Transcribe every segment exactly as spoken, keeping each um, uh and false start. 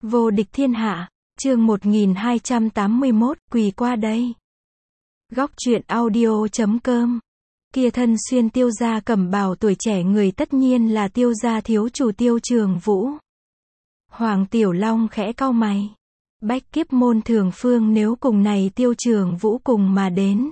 Vô địch thiên hạ, chương một nghìn hai trăm tám mươi mốt, quỳ qua đây. Góc truyện audio chấm com. Kia thân xuyên tiêu gia cẩm bào tuổi trẻ người tất nhiên là tiêu gia thiếu chủ Tiêu Trường Vũ. Hoàng Tiểu Long khẽ cau mày. Bách Kiếp môn Thường Phương nếu cùng này Tiêu Trường Vũ cùng mà đến.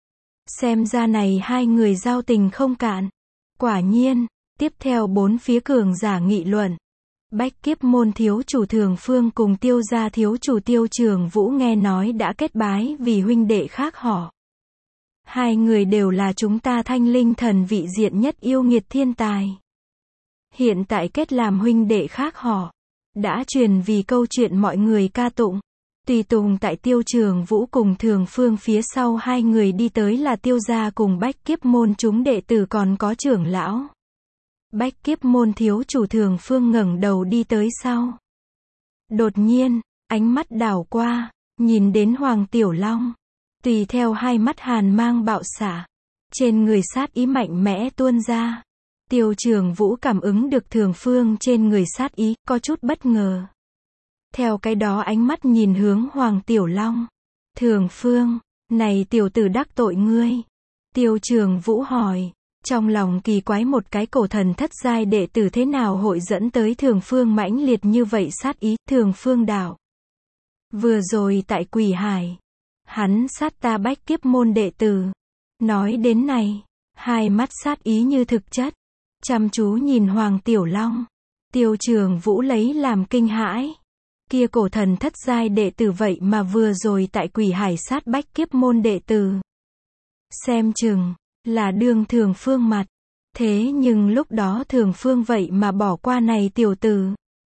Xem ra này hai người giao tình không cạn. Quả nhiên, tiếp theo bốn phía cường giả nghị luận. Bách Kiếp môn thiếu chủ Thường Phương cùng Tiêu gia thiếu chủ Tiêu Trường Vũ nghe nói đã kết bái vì huynh đệ khác họ. Hai người đều là chúng ta Thanh Linh thần vị diện nhất yêu nghiệt thiên tài. Hiện tại kết làm huynh đệ khác họ. Đã truyền vì câu chuyện mọi người ca tụng. Tùy tùng tại Tiêu Trường Vũ cùng Thường Phương phía sau hai người đi tới là Tiêu gia cùng Bách Kiếp môn chúng đệ tử còn có trưởng lão. Bách Kiếp môn thiếu chủ Thường Phương ngẩng đầu đi tới sau. Đột nhiên, ánh mắt đảo qua, nhìn đến Hoàng Tiểu Long. Tùy theo hai mắt hàn mang bạo xạ. Trên người sát ý mạnh mẽ tuôn ra. Tiêu Trường Vũ cảm ứng được Thường Phương trên người sát ý, có chút bất ngờ. Theo cái đó ánh mắt nhìn hướng Hoàng Tiểu Long. Thường Phương, này tiểu tử đắc tội ngươi. Tiêu Trường Vũ hỏi. Trong lòng kỳ quái một cái cổ thần thất giai đệ tử thế nào hội dẫn tới Thường Phương mãnh liệt như vậy sát ý. Thường Phương đạo. Vừa rồi tại Quỷ Hải. Hắn sát ta Bách Kiếp môn đệ tử. Nói đến này. Hai mắt sát ý như thực chất. Chăm chú nhìn Hoàng Tiểu Long. Tiêu Trường Vũ lấy làm kinh hãi. Kia cổ thần thất giai đệ tử vậy mà vừa rồi tại Quỷ Hải sát Bách Kiếp môn đệ tử. Xem chừng là đương Thường Phương mặt. Thế nhưng lúc đó Thường Phương vậy mà bỏ qua này tiểu tử.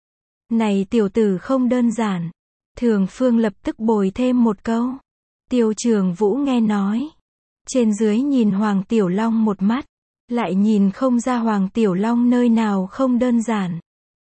Này tiểu tử không đơn giản. Thường Phương lập tức bồi thêm một câu. Tiêu Trường Vũ nghe nói. Trên dưới nhìn Hoàng Tiểu Long một mắt. Lại nhìn không ra Hoàng Tiểu Long nơi nào không đơn giản.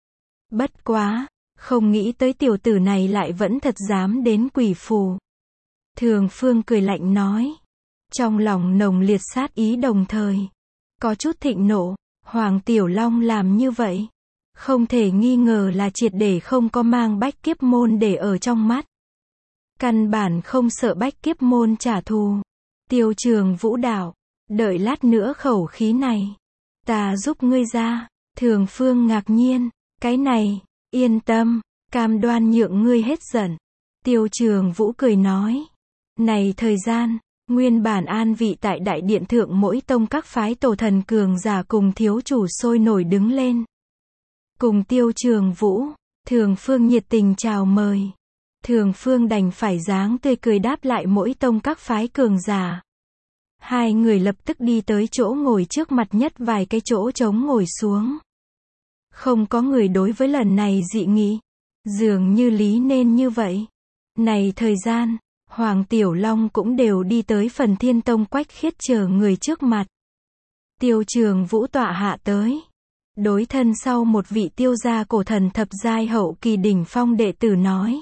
Bất quá, không nghĩ tới tiểu tử này lại vẫn thật dám đến quỷ phù. Thường Phương cười lạnh nói. Trong lòng nồng liệt sát ý đồng thời. Có chút thịnh nộ, Hoàng Tiểu Long làm như vậy. Không thể nghi ngờ là triệt để không có mang Bách Kiếp môn để ở trong mắt. Căn bản không sợ Bách Kiếp môn trả thù. Tiêu Trường Vũ đạo. Đợi lát nữa khẩu khí này. Ta giúp ngươi ra. Thường Phương ngạc nhiên. Cái này, yên tâm, cam đoan nhượng ngươi hết giận. Tiêu Trường Vũ cười nói. Này thời gian, nguyên bản an vị tại đại điện thượng mỗi tông các phái tổ thần cường giả cùng thiếu chủ sôi nổi đứng lên. Cùng Tiêu Trường Vũ, Thường Phương nhiệt tình chào mời. Thường Phương đành phải dáng tươi cười đáp lại mỗi tông các phái cường giả. Hai người lập tức đi tới chỗ ngồi trước mặt nhất vài cái chỗ trống ngồi xuống. Không có người đối với lần này dị nghị. Dường như lý nên như vậy. Này thời gian, Hoàng Tiểu Long cũng đều đi tới Phần Thiên Tông Quách Khiết chờ người trước mặt. Tiêu Trường Vũ tọa hạ tới. Đối thân sau một vị tiêu gia cổ thần thập giai hậu kỳ đỉnh phong đệ tử nói.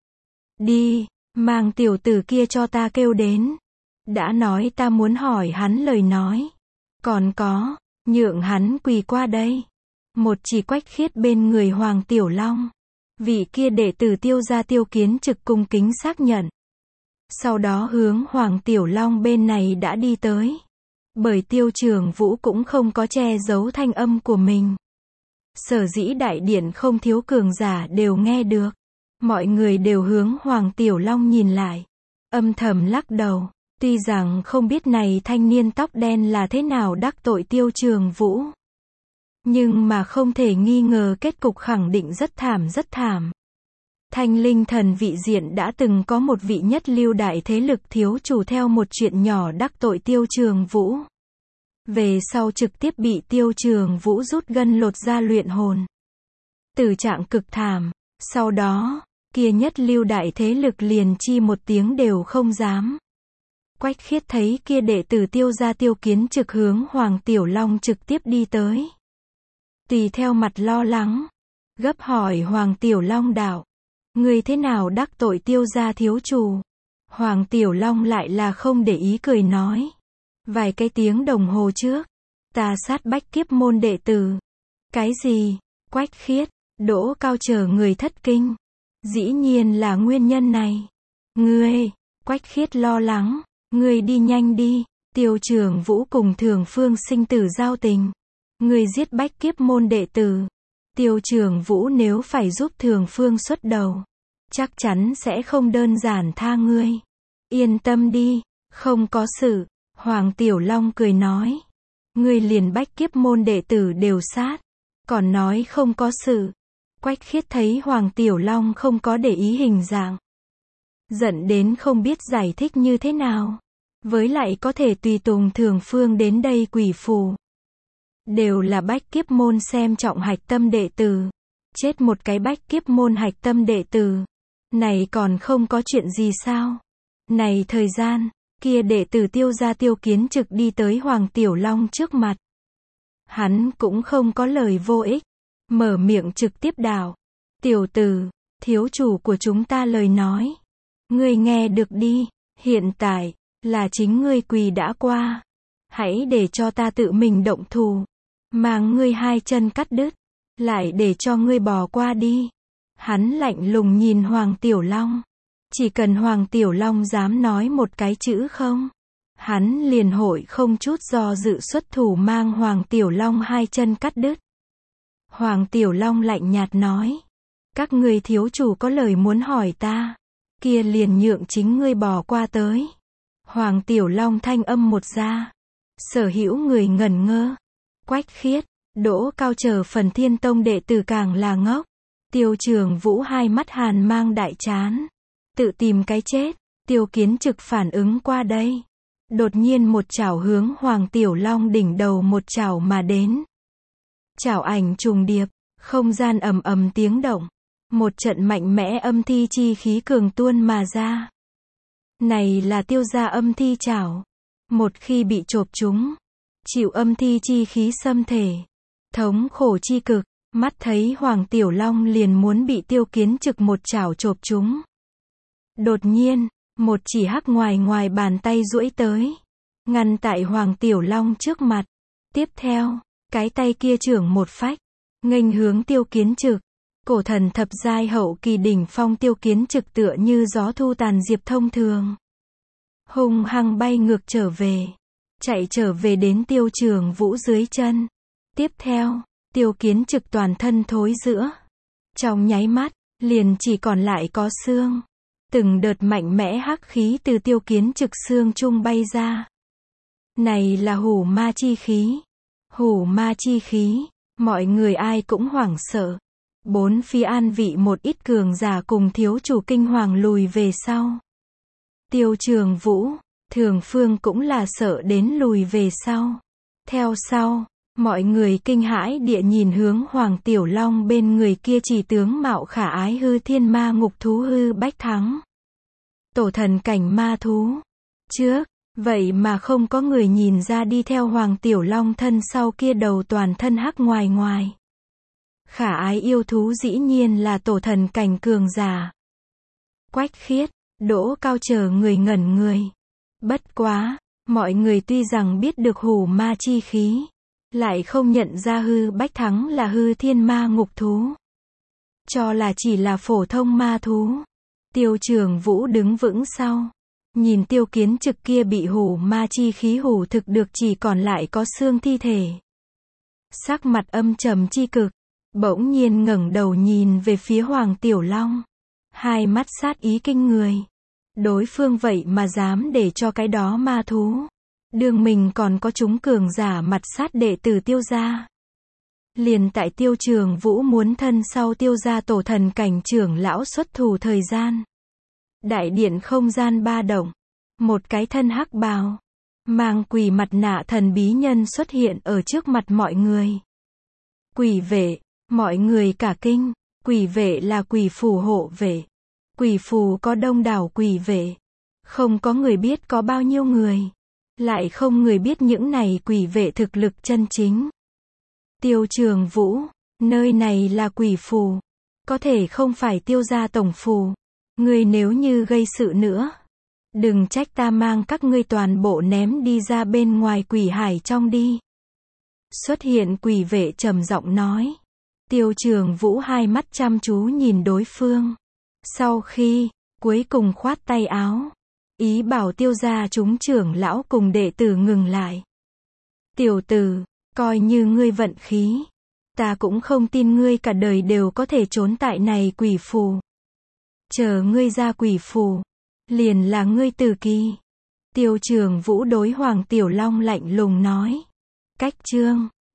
Đi, mang tiểu tử kia cho ta kêu đến. Đã nói ta muốn hỏi hắn lời nói. Còn có, nhượng hắn quỳ qua đây. Một chỉ Quách Khiết bên người Hoàng Tiểu Long. Vị kia đệ tử Tiêu gia Tiêu Kiến Trực cung kính xác nhận. Sau đó hướng Hoàng Tiểu Long bên này đã đi tới. Bởi Tiêu Trường Vũ cũng không có che giấu thanh âm của mình. Sở dĩ đại điện không thiếu cường giả đều nghe được. Mọi người đều hướng Hoàng Tiểu Long nhìn lại. Âm thầm lắc đầu. Tuy rằng không biết này thanh niên tóc đen là thế nào đắc tội Tiêu Trường Vũ. Nhưng mà không thể nghi ngờ kết cục khẳng định rất thảm rất thảm. Thanh Linh thần vị diện đã từng có một vị nhất lưu đại thế lực thiếu chủ theo một chuyện nhỏ đắc tội Tiêu Trường Vũ. Về sau trực tiếp bị Tiêu Trường Vũ rút gân lột da luyện hồn. Tử trạng cực thảm. Sau đó, kia nhất lưu đại thế lực liền chi một tiếng đều không dám. Quách Khiết thấy kia đệ tử Tiêu gia Tiêu Kiến Trực hướng Hoàng Tiểu Long trực tiếp đi tới. Tùy theo mặt lo lắng. Gấp hỏi Hoàng Tiểu Long đạo. Người thế nào đắc tội Tiêu gia thiếu chủ? Hoàng Tiểu Long lại là không để ý cười nói. Vài cái tiếng đồng hồ trước. Ta sát Bách Kiếp môn đệ tử. Cái gì? Quách Khiết, Đỗ Cao chờ người thất kinh. Dĩ nhiên là nguyên nhân này. Ngươi, Quách Khiết lo lắng, ngươi đi nhanh đi, Tiêu Trường Vũ cùng Thường Phương sinh tử giao tình. Ngươi giết bách kiếp môn đệ tử. Tiêu Trường Vũ nếu phải giúp Thường Phương xuất đầu, chắc chắn sẽ không đơn giản tha ngươi. Yên tâm đi, không có sự. Hoàng Tiểu Long cười nói. Ngươi liền bách kiếp môn đệ tử đều sát, còn nói không có sự. Quách Khiết thấy Hoàng Tiểu Long không có để ý hình dạng, giận đến không biết giải thích như thế nào. Với lại có thể tùy tùng Thường Phương đến đây quỷ phù. Đều là bách kiếp môn xem trọng hạch tâm đệ tử. Chết một cái bách kiếp môn hạch tâm đệ tử. Này còn không có chuyện gì sao? Này thời gian, kia đệ tử Tiêu gia Tiêu Kiến Trực đi tới Hoàng Tiểu Long trước mặt. Hắn cũng không có lời vô ích. Mở miệng trực tiếp đạo. Tiểu tử, thiếu chủ của chúng ta lời nói. Ngươi nghe được đi, hiện tại, là chính ngươi quỳ đã qua. Hãy để cho ta tự mình động thủ. Mang ngươi hai chân cắt đứt. Lại để cho ngươi bò qua đi. Hắn lạnh lùng nhìn Hoàng Tiểu Long. Chỉ cần Hoàng Tiểu Long dám nói một cái chữ không, hắn liền hội không chút do dự xuất thủ mang Hoàng Tiểu Long hai chân cắt đứt. Hoàng Tiểu Long lạnh nhạt nói. Các ngươi thiếu chủ có lời muốn hỏi ta, kia liền nhượng chính ngươi bò qua tới. Hoàng Tiểu Long thanh âm một ra. Sở hữu người ngẩn ngơ. Quách Khiết, Đỗ Cao chờ phần Thiên Tông đệ tử càng là ngốc. Tiêu Trường Vũ hai mắt hàn mang đại chán. Tự tìm cái chết. Tiêu Kiến Trực phản ứng qua đây. Đột nhiên một chảo hướng Hoàng Tiểu Long đỉnh đầu một chảo mà đến. Chảo ảnh trùng điệp, không gian ầm ầm tiếng động. Một trận mạnh mẽ âm thi chi khí cường tuôn mà ra. Này là Tiêu gia âm thi chảo. Một khi bị chộp trúng, chịu âm thi chi khí xâm thể, thống khổ chi cực. Mắt thấy Hoàng Tiểu Long liền muốn bị Tiêu Kiến Trực một chảo chộp trúng. Đột nhiên, một chỉ hắc ngoài ngoài bàn tay duỗi tới, ngăn tại Hoàng Tiểu Long trước mặt. Tiếp theo, cái tay kia trưởng một phách, nghênh hướng Tiêu Kiến Trực. Cổ thần thập giai hậu kỳ đỉnh phong Tiêu Kiến Trực tựa như gió thu tàn diệp thông thường, hung hăng bay ngược trở về, chạy trở về đến Tiêu Trường Vũ dưới chân. Tiếp theo, Tiêu Kiến Trực toàn thân thối rữa. Trong nháy mắt, liền chỉ còn lại có xương. Từng đợt mạnh mẽ hắc khí từ Tiêu Kiến Trực xương trung bay ra. Này là hủ ma chi khí. Hủ ma chi khí, mọi người ai cũng hoảng sợ. Bốn phía an vị một ít cường giả cùng thiếu chủ kinh hoàng lùi về sau. Tiêu Trường Vũ, Thường Phương cũng là sợ đến lùi về sau. Theo sau, mọi người kinh hãi địa nhìn hướng Hoàng Tiểu Long bên người kia chỉ tướng mạo khả ái hư thiên ma ngục thú Hư Bách Thắng. Tổ thần cảnh ma thú. Trước, vậy mà không có người nhìn ra đi theo Hoàng Tiểu Long thân sau kia đầu toàn thân hắc ngoài ngoài. Khả ái yêu thú dĩ nhiên là tổ thần cảnh cường giả. Quách Khiết, Đỗ Cao chờ người ngẩn người. Bất quá, mọi người tuy rằng biết được hủ ma chi khí, lại không nhận ra Hư Bách Thắng là hư thiên ma ngục thú. Cho là chỉ là phổ thông ma thú. Tiêu Trường Vũ đứng vững sau. Nhìn Tiêu Kiến Trực kia bị hủ ma chi khí hủ thực được chỉ còn lại có xương thi thể. Sắc mặt âm trầm chi cực. Bỗng nhiên ngẩng đầu nhìn về phía Hoàng Tiểu Long. Hai mắt sát ý kinh người. Đối phương vậy mà dám để cho cái đó ma thú. Đường mình còn có chúng cường giả mặt sát đệ tử Tiêu gia. Liền tại Tiêu Trường Vũ muốn thân sau Tiêu gia tổ thần cảnh trưởng lão xuất thủ thời gian. Đại điện không gian ba động. Một cái thân hắc bào, mang quỷ mặt nạ thần bí nhân xuất hiện ở trước mặt mọi người. Quỷ vệ, mọi người cả kinh. Quỷ vệ là quỷ phù hộ vệ. Quỷ phù có đông đảo quỷ vệ. Không có người biết có bao nhiêu người. Lại không người biết những này quỷ vệ thực lực chân chính. Tiêu Trường Vũ, nơi này là quỷ phù. Có thể không phải Tiêu gia tổng phù. Ngươi nếu như gây sự nữa, đừng trách ta mang các ngươi toàn bộ ném đi ra bên ngoài quỷ hải trong đi. Xuất hiện quỷ vệ trầm giọng nói. Tiêu Trường Vũ hai mắt chăm chú nhìn đối phương. Sau khi, cuối cùng khoát tay áo, ý bảo tiêu gia chúng trưởng lão cùng đệ tử ngừng lại. Tiểu tử, coi như ngươi vận khí. Ta cũng không tin ngươi cả đời đều có thể trốn tại này quỷ phù. Chờ ngươi ra quỷ phù, liền là ngươi tử kỳ. Tiêu Trường Vũ đối Hoàng Tiểu Long lạnh lùng nói. Cách chương